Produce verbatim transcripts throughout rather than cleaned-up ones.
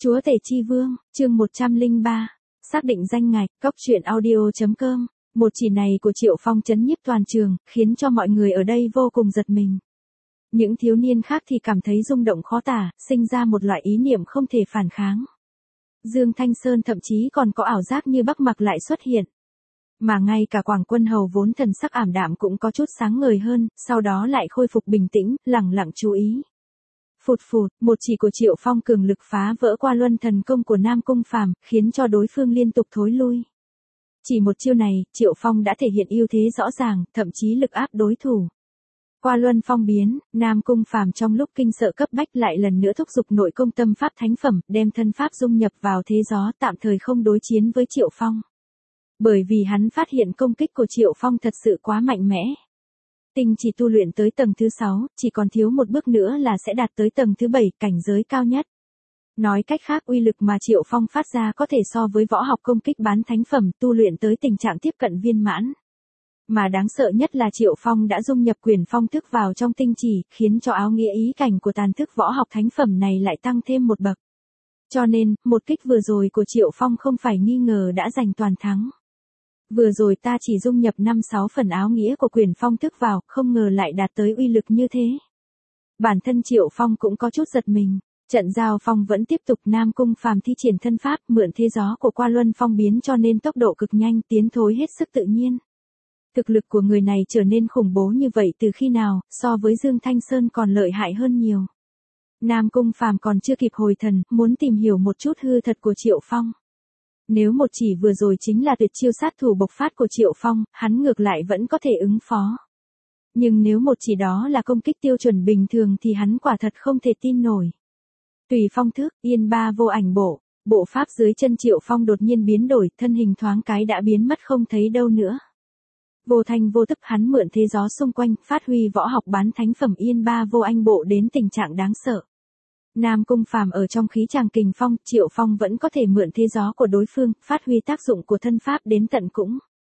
Chúa Tể Chi Vương, chương một trăm lẻ ba, xác định danh ngạch, cốc truyện audio.com, một chỉ này của Triệu Phong chấn nhiếp toàn trường, khiến cho mọi người ở đây vô cùng giật mình. Những thiếu niên khác thì cảm thấy rung động khó tả, sinh ra một loại ý niệm không thể phản kháng. Dương Thanh Sơn thậm chí còn có ảo giác như Bắc Mặc lại xuất hiện. Mà ngay cả Quảng Quân Hầu vốn thần sắc ảm đạm cũng có chút sáng ngời hơn, sau đó lại khôi phục bình tĩnh, lẳng lặng chú ý. Phụt phụt, một chỉ của Triệu Phong cường lực phá vỡ qua luân thần công của Nam Cung Phàm, khiến cho đối phương liên tục thối lui. Chỉ một chiêu này, Triệu Phong đã thể hiện ưu thế rõ ràng, thậm chí lực áp đối thủ. Qua luân phong biến, Nam Cung Phàm trong lúc kinh sợ cấp bách lại lần nữa thúc giục nội công tâm pháp thánh phẩm, đem thân pháp dung nhập vào thế gió, tạm thời không đối chiến với Triệu Phong. Bởi vì hắn phát hiện công kích của Triệu Phong thật sự quá mạnh mẽ. Tinh chỉ tu luyện tới tầng thứ sáu, chỉ còn thiếu một bước nữa là sẽ đạt tới tầng thứ bảy, cảnh giới cao nhất. Nói cách khác, uy lực mà Triệu Phong phát ra có thể so với võ học công kích bán thánh phẩm, tu luyện tới tình trạng tiếp cận viên mãn. Mà đáng sợ nhất là Triệu Phong đã dung nhập quyền phong thức vào trong tinh chỉ, khiến cho áo nghĩa ý cảnh của tàn thức võ học thánh phẩm này lại tăng thêm một bậc. Cho nên, một kích vừa rồi của Triệu Phong không phải nghi ngờ đã giành toàn thắng. Vừa rồi ta chỉ dung nhập năm sáu phần áo nghĩa của quyền phong thức vào, không ngờ lại đạt tới uy lực như thế. Bản thân Triệu Phong cũng có chút giật mình. Trận giao phong vẫn tiếp tục, Nam Cung Phàm thi triển thân pháp, mượn thế gió của qua luân phong biến cho nên tốc độ cực nhanh, tiến thối hết sức tự nhiên. Thực lực của người này trở nên khủng bố như vậy từ khi nào, so với Dương Thanh Sơn còn lợi hại hơn nhiều. Nam Cung Phàm còn chưa kịp hồi thần, muốn tìm hiểu một chút hư thật của Triệu Phong. Nếu một chỉ vừa rồi chính là tuyệt chiêu sát thủ bộc phát của Triệu Phong, hắn ngược lại vẫn có thể ứng phó. Nhưng nếu một chỉ đó là công kích tiêu chuẩn bình thường thì hắn quả thật không thể tin nổi. Tùy phong thức, yên ba vô ảnh bộ, bộ pháp dưới chân Triệu Phong đột nhiên biến đổi, thân hình thoáng cái đã biến mất không thấy đâu nữa. Vô thanh vô tức hắn mượn thế gió xung quanh, phát huy võ học bán thánh phẩm yên ba vô anh bộ đến tình trạng đáng sợ. Nam Cung Phàm ở trong khí tràng kình phong, Triệu Phong vẫn có thể mượn thế gió của đối phương, phát huy tác dụng của thân pháp đến tận cũng.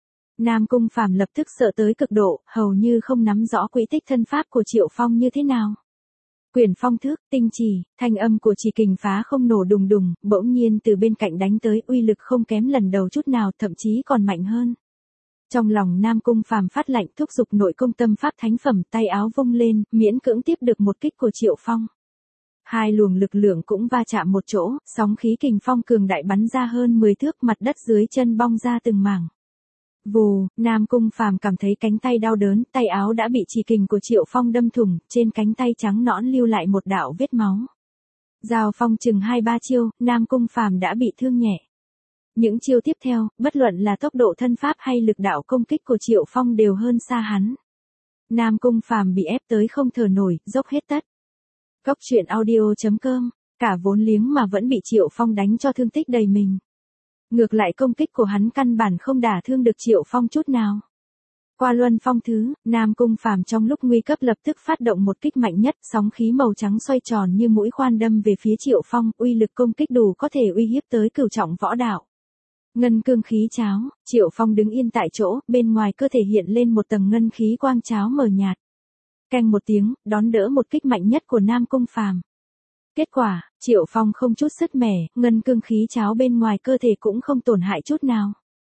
Nam Cung Phàm lập tức sợ tới cực độ, hầu như không nắm rõ quỹ tích thân pháp của Triệu Phong như thế nào. Quyền phong thức, tinh chỉ, thanh âm của chỉ kình phá không nổ đùng đùng, bỗng nhiên từ bên cạnh đánh tới, uy lực không kém lần đầu chút nào, thậm chí còn mạnh hơn. Trong lòng Nam Cung Phàm phát lạnh, thúc giục nội công tâm pháp thánh phẩm, tay áo vung lên, miễn cưỡng tiếp được một kích của Triệu Phong. Hai luồng lực lượng cũng va chạm một chỗ, sóng khí kình phong cường đại bắn ra hơn mười thước, mặt đất dưới chân bong ra từng mảng. Vù, Nam Cung Phàm cảm thấy cánh tay đau đớn, tay áo đã bị chỉ kình của Triệu Phong đâm thủng, trên cánh tay trắng nõn lưu lại một đạo vết máu. Giao phong chừng hai ba chiêu, Nam Cung Phàm đã bị thương nhẹ. Những chiêu tiếp theo, bất luận là tốc độ thân pháp hay lực đạo công kích của Triệu Phong đều hơn xa hắn. Nam Cung Phàm bị ép tới không thở nổi, dốc hết tất. Cốc truyện audio.com, cả vốn liếng mà vẫn bị Triệu Phong đánh cho thương tích đầy mình. Ngược lại công kích của hắn căn bản không đả thương được Triệu Phong chút nào. Qua luân phong thứ, Nam Cung Phàm trong lúc nguy cấp lập tức phát động một kích mạnh nhất, sóng khí màu trắng xoay tròn như mũi khoan đâm về phía Triệu Phong, uy lực công kích đủ có thể uy hiếp tới cửu trọng võ đạo. Ngân cương khí cháo, Triệu Phong đứng yên tại chỗ, bên ngoài cơ thể hiện lên một tầng ngân khí quang cháo mờ nhạt. Canh một tiếng, đón đỡ một kích mạnh nhất của Nam Cung Phàm. Kết quả, Triệu Phong không chút sứt mẻ, ngân cương khí cháo bên ngoài cơ thể cũng không tổn hại chút nào.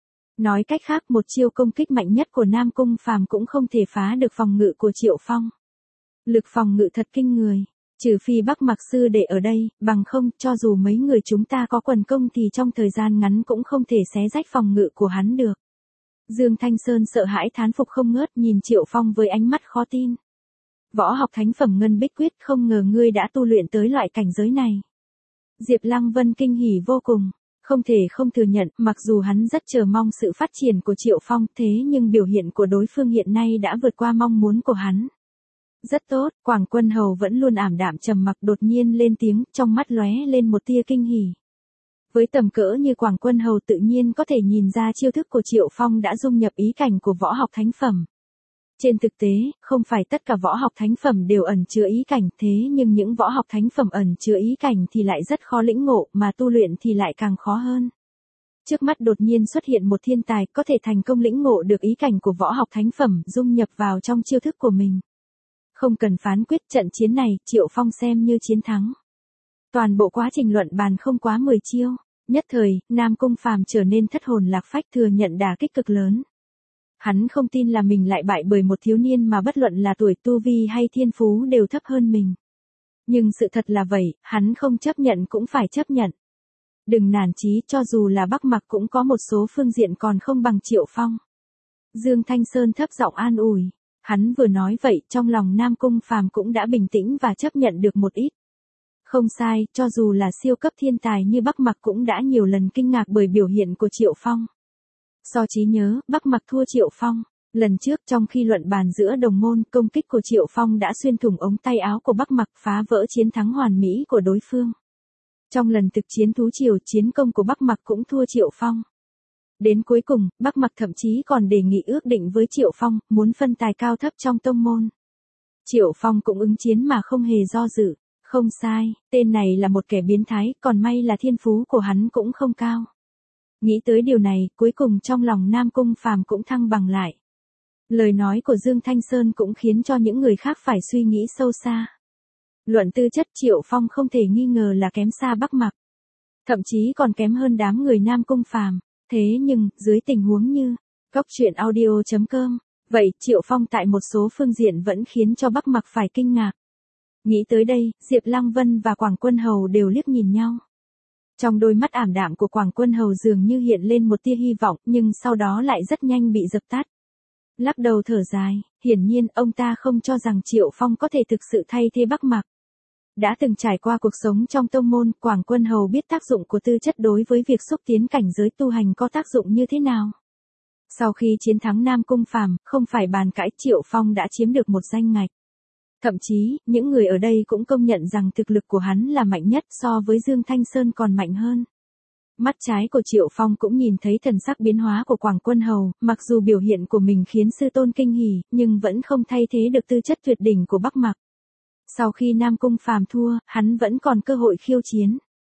Nói cách khác, một chiêu công kích mạnh nhất của Nam Cung Phàm cũng không thể phá được phòng ngự của Triệu Phong. Lực phòng ngự thật kinh người, trừ phi Bắc Mặc sư đệ ở đây, bằng không, cho dù mấy người chúng ta có quần công thì trong thời gian ngắn cũng không thể xé rách phòng ngự của hắn được. Dương Thanh Sơn sợ hãi thán phục không ngớt, nhìn Triệu Phong với ánh mắt khó tin. Võ học thánh phẩm ngân bích quyết, không ngờ ngươi đã tu luyện tới loại cảnh giới này. Diệp Lăng Vân kinh hỉ vô cùng, không thể không thừa nhận, mặc dù hắn rất chờ mong sự phát triển của Triệu Phong, thế nhưng biểu hiện của đối phương hiện nay đã vượt qua mong muốn của hắn. Rất tốt, Quảng Quân Hầu vẫn luôn ảm đạm trầm mặc đột nhiên lên tiếng, trong mắt lóe lên một tia kinh hỉ. Với tầm cỡ như Quảng Quân Hầu tự nhiên có thể nhìn ra chiêu thức của Triệu Phong đã dung nhập ý cảnh của võ học thánh phẩm. Trên thực tế, không phải tất cả võ học thánh phẩm đều ẩn chứa ý cảnh, thế nhưng những võ học thánh phẩm ẩn chứa ý cảnh thì lại rất khó lĩnh ngộ, mà tu luyện thì lại càng khó hơn. Trước mắt đột nhiên xuất hiện một thiên tài có thể thành công lĩnh ngộ được ý cảnh của võ học thánh phẩm, dung nhập vào trong chiêu thức của mình. Không cần phán quyết, trận chiến này, Triệu Phong xem như chiến thắng. Toàn bộ quá trình luận bàn không quá mười chiêu, nhất thời, Nam Cung Phàm trở nên thất hồn lạc phách, thừa nhận đả kích cực lớn. Hắn không tin là mình lại bại bởi một thiếu niên mà bất luận là tuổi, tu vi hay thiên phú đều thấp hơn mình. Nhưng sự thật là vậy, hắn không chấp nhận cũng phải chấp nhận. Đừng nản chí, cho dù là Bắc Mặc cũng có một số phương diện còn không bằng Triệu Phong. Dương Thanh Sơn thấp giọng an ủi. Hắn vừa nói vậy, trong lòng Nam Cung Phàm cũng đã bình tĩnh và chấp nhận được một ít. Không sai, cho dù là siêu cấp thiên tài như Bắc Mặc cũng đã nhiều lần kinh ngạc bởi biểu hiện của Triệu Phong. So trí nhớ, Bắc Mặc thua Triệu Phong. Lần trước trong khi luận bàn giữa đồng môn, công kích của Triệu Phong đã xuyên thủng ống tay áo của Bắc Mặc, phá vỡ chiến thắng hoàn mỹ của đối phương. Trong lần thực chiến thú triều, chiến công của Bắc Mặc cũng thua Triệu Phong. Đến cuối cùng, Bắc Mặc thậm chí còn đề nghị ước định với Triệu Phong, muốn phân tài cao thấp trong tông môn. Triệu Phong cũng ứng chiến mà không hề do dự. Không sai, tên này là một kẻ biến thái, còn may là thiên phú của hắn cũng không cao. Nghĩ tới điều này, cuối cùng trong lòng Nam Cung Phàm cũng thăng bằng lại. Lời nói của Dương Thanh Sơn cũng khiến cho những người khác phải suy nghĩ sâu xa. Luận tư chất, Triệu Phong không thể nghi ngờ là kém xa Bắc Mặc. Thậm chí còn kém hơn đám người Nam Cung Phàm. Thế nhưng, dưới tình huống như Góc Truyện Audio chấm com, vậy Triệu Phong tại một số phương diện vẫn khiến cho Bắc Mặc phải kinh ngạc. Nghĩ tới đây, Diệp Lăng Vân và Quảng Quân Hầu đều liếc nhìn nhau. Trong đôi mắt ảm đạm của Quảng Quân Hầu dường như hiện lên một tia hy vọng, nhưng sau đó lại rất nhanh bị dập tắt. Lắc đầu thở dài, hiển nhiên ông ta không cho rằng Triệu Phong có thể thực sự thay thế Bắc Mặc. Đã từng trải qua cuộc sống trong tông môn, Quảng Quân Hầu biết tác dụng của tư chất đối với việc xúc tiến cảnh giới tu hành có tác dụng như thế nào. Sau khi chiến thắng Nam Cung Phàm, không phải bàn cãi, Triệu Phong đã chiếm được một danh ngạch. Thậm chí, những người ở đây cũng công nhận rằng thực lực của hắn là mạnh nhất, so với Dương Thanh Sơn còn mạnh hơn. Mắt trái của Triệu Phong cũng nhìn thấy thần sắc biến hóa của Quảng Quân Hầu, mặc dù biểu hiện của mình khiến sư tôn kinh hỉ, nhưng vẫn không thay thế được tư chất tuyệt đỉnh của Bắc Mặc. Sau khi Nam Cung Phàm thua, hắn vẫn còn cơ hội khiêu chiến.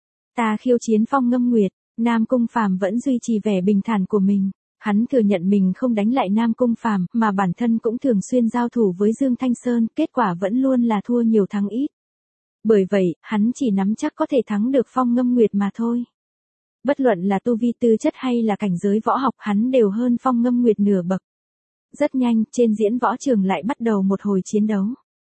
Ta khiêu chiến Phong Ngâm Nguyệt, Nam Cung Phàm vẫn duy trì vẻ bình thản của mình. Hắn thừa nhận mình không đánh lại Nam Cung Phàm, mà bản thân cũng thường xuyên giao thủ với Dương Thanh Sơn, kết quả vẫn luôn là thua nhiều thắng ít. Bởi vậy, hắn chỉ nắm chắc có thể thắng được Phong Ngâm Nguyệt mà thôi. Bất luận là tu vi tư chất hay là cảnh giới võ học, hắn đều hơn Phong Ngâm Nguyệt nửa bậc. Rất nhanh, trên diễn võ trường lại bắt đầu một hồi chiến đấu.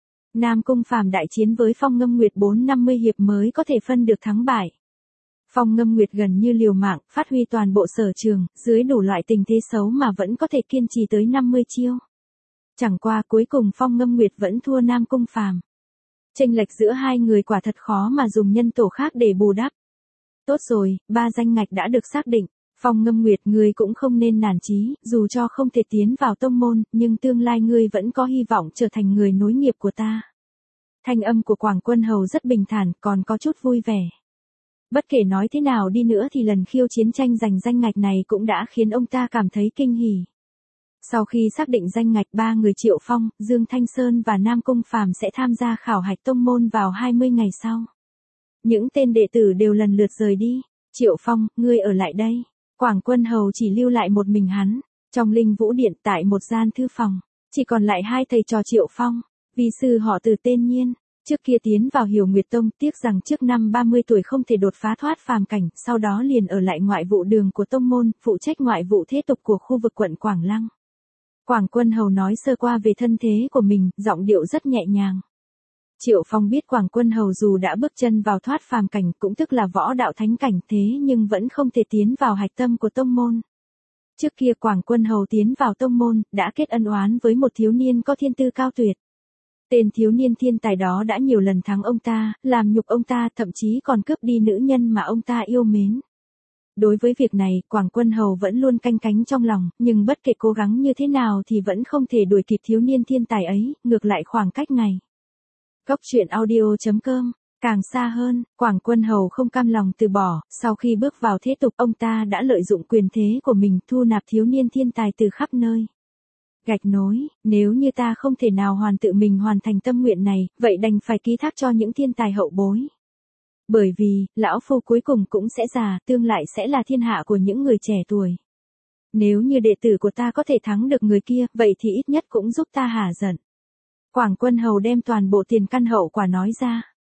Nam Cung Phàm đại chiến với Phong Ngâm Nguyệt bốn năm mươi hiệp mới có thể phân được thắng bại. Phong Ngâm Nguyệt gần như liều mạng, phát huy toàn bộ sở trường, dưới đủ loại tình thế xấu mà vẫn có thể kiên trì tới năm mươi chiêu. Chẳng qua cuối cùng Phong Ngâm Nguyệt vẫn thua Nam Cung Phàm. Chênh lệch giữa hai người quả thật khó mà dùng nhân tổ khác để bù đắp. Tốt rồi, ba danh ngạch đã được xác định. Phong Ngâm Nguyệt, ngươi cũng không nên nản chí, dù cho không thể tiến vào tông môn, nhưng tương lai ngươi vẫn có hy vọng trở thành người nối nghiệp của ta. Thanh âm của Quảng Quân Hầu rất bình thản, còn có chút vui vẻ. Bất kể nói thế nào đi nữa thì lần khiêu chiến tranh giành danh ngạch này cũng đã khiến ông ta cảm thấy kinh hỉ. Sau khi xác định danh ngạch, ba người Triệu Phong, Dương Thanh Sơn và Nam Cung Phàm sẽ tham gia khảo hạch tông môn vào hai mươi ngày sau. Những tên đệ tử đều lần lượt rời đi. Triệu Phong, ngươi ở lại đây. Quảng Quân Hầu chỉ lưu lại một mình hắn. Trong Linh Vũ Điện, tại một gian thư phòng, chỉ còn lại hai thầy trò Triệu Phong. Vi sư họ Từ tên Nhiên, trước kia tiến vào Hiểu Nguyệt Tông, tiếc rằng trước năm ba mươi tuổi không thể đột phá thoát phàm cảnh, sau đó liền ở lại ngoại vụ đường của tông môn, phụ trách ngoại vụ thế tục của khu vực quận Quảng Lăng. Quảng Quân Hầu nói sơ qua về thân thế của mình, giọng điệu rất nhẹ nhàng. Triệu Phong biết Quảng Quân Hầu dù đã bước chân vào thoát phàm cảnh, cũng tức là võ đạo thánh cảnh, thế nhưng vẫn không thể tiến vào hạch tâm của tông môn. Trước kia Quảng Quân Hầu tiến vào tông môn, đã kết ân oán với một thiếu niên có thiên tư cao tuyệt. Tên thiếu niên thiên tài đó đã nhiều lần thắng ông ta, làm nhục ông ta, thậm chí còn cướp đi nữ nhân mà ông ta yêu mến. Đối với việc này, Quảng Quân Hầu vẫn luôn canh cánh trong lòng, nhưng bất kể cố gắng như thế nào thì vẫn không thể đuổi kịp thiếu niên thiên tài ấy, ngược lại khoảng cách ngày. Góc Truyện Audio chấm com, càng xa hơn, Quảng Quân Hầu không cam lòng từ bỏ, sau khi bước vào thế tục, ông ta đã lợi dụng quyền thế của mình thu nạp thiếu niên thiên tài từ khắp nơi. Gạch nối, nếu như ta không thể nào hoàn tự mình hoàn thành tâm nguyện này, vậy đành phải ký thác cho những thiên tài hậu bối. Bởi vì, lão phu cuối cùng cũng sẽ già, tương lại sẽ là thiên hạ của những người trẻ tuổi. Nếu như đệ tử của ta có thể thắng được người kia, vậy thì ít nhất cũng giúp ta hả giận. Quảng Quân Hầu đem toàn bộ tiền căn hậu quả nói ra.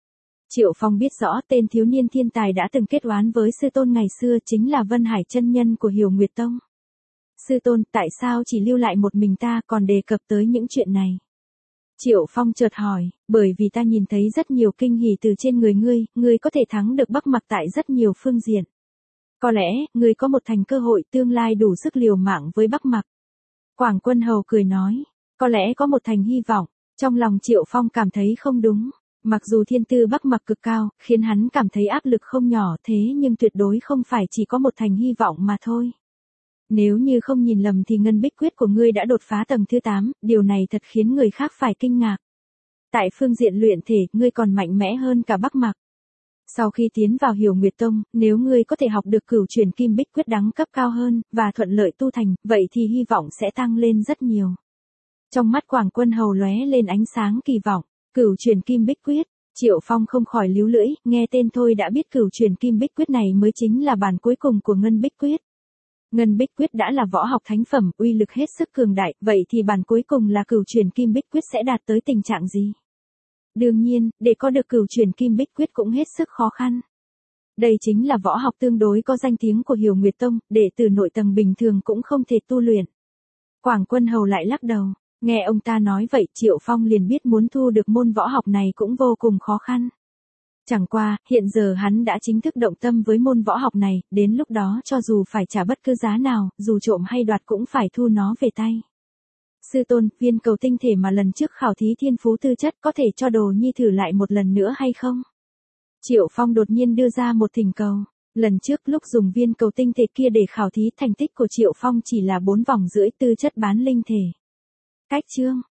Triệu Phong biết rõ tên thiếu niên thiên tài đã từng kết oán với sư tôn ngày xưa chính là Vân Hải chân nhân của Hiểu Nguyệt Tông. Sư tôn, tại sao chỉ lưu lại một mình ta còn đề cập tới những chuyện này? Triệu Phong chợt hỏi, bởi vì ta nhìn thấy rất nhiều kinh hỉ từ trên người ngươi, ngươi có thể thắng được Bắc Mặc tại rất nhiều phương diện. Có lẽ, ngươi có một thành cơ hội tương lai đủ sức liều mạng với Bắc Mặc. Quảng Quân Hầu cười nói, có lẽ có một thành hy vọng. Trong lòng Triệu Phong cảm thấy không đúng. Mặc dù thiên tư Bắc Mặc cực cao, khiến hắn cảm thấy áp lực không nhỏ, thế nhưng tuyệt đối không phải chỉ có một thành hy vọng mà thôi. Nếu như không nhìn lầm thì ngân bích quyết của ngươi đã đột phá tầng thứ tám, điều này thật khiến người khác phải kinh ngạc. Tại phương diện luyện thể, ngươi còn mạnh mẽ hơn cả Bắc Mặc. Sau khi tiến vào Hiểu Nguyệt Tông, nếu ngươi có thể học được cửu truyền kim bích quyết đẳng cấp cao hơn, và thuận lợi tu thành, vậy thì hy vọng sẽ tăng lên rất nhiều. Trong mắt Quảng Quân Hầu lóe lên ánh sáng kỳ vọng, cửu truyền kim bích quyết, Triệu Phong không khỏi líu lưỡi, nghe tên thôi đã biết cửu truyền kim bích quyết này mới chính là bản cuối cùng của ngân bích quyết. Ngân bích quyết đã là võ học thánh phẩm, uy lực hết sức cường đại, vậy thì bản cuối cùng là cửu truyền kim bích quyết sẽ đạt tới tình trạng gì? Đương nhiên, để có được cửu truyền kim bích quyết cũng hết sức khó khăn. Đây chính là võ học tương đối có danh tiếng của Hiểu Nguyệt Tông, đệ tử nội tầng bình thường cũng không thể tu luyện. Quảng Quân Hầu lại lắc đầu, nghe ông ta nói vậy Triệu Phong liền biết muốn thu được môn võ học này cũng vô cùng khó khăn. Chẳng qua, hiện giờ hắn đã chính thức động tâm với môn võ học này, đến lúc đó cho dù phải trả bất cứ giá nào, dù trộm hay đoạt cũng phải thu nó về tay. Sư tôn, viên cầu tinh thể mà lần trước khảo thí thiên phú tư chất có thể cho Đồ Nhi thử lại một lần nữa hay không? Triệu Phong đột nhiên đưa ra một thỉnh cầu. Lần trước lúc dùng viên cầu tinh thể kia để khảo thí thành tích của Triệu Phong chỉ là bốn vòng rưỡi tư chất bán linh thể. Cách chương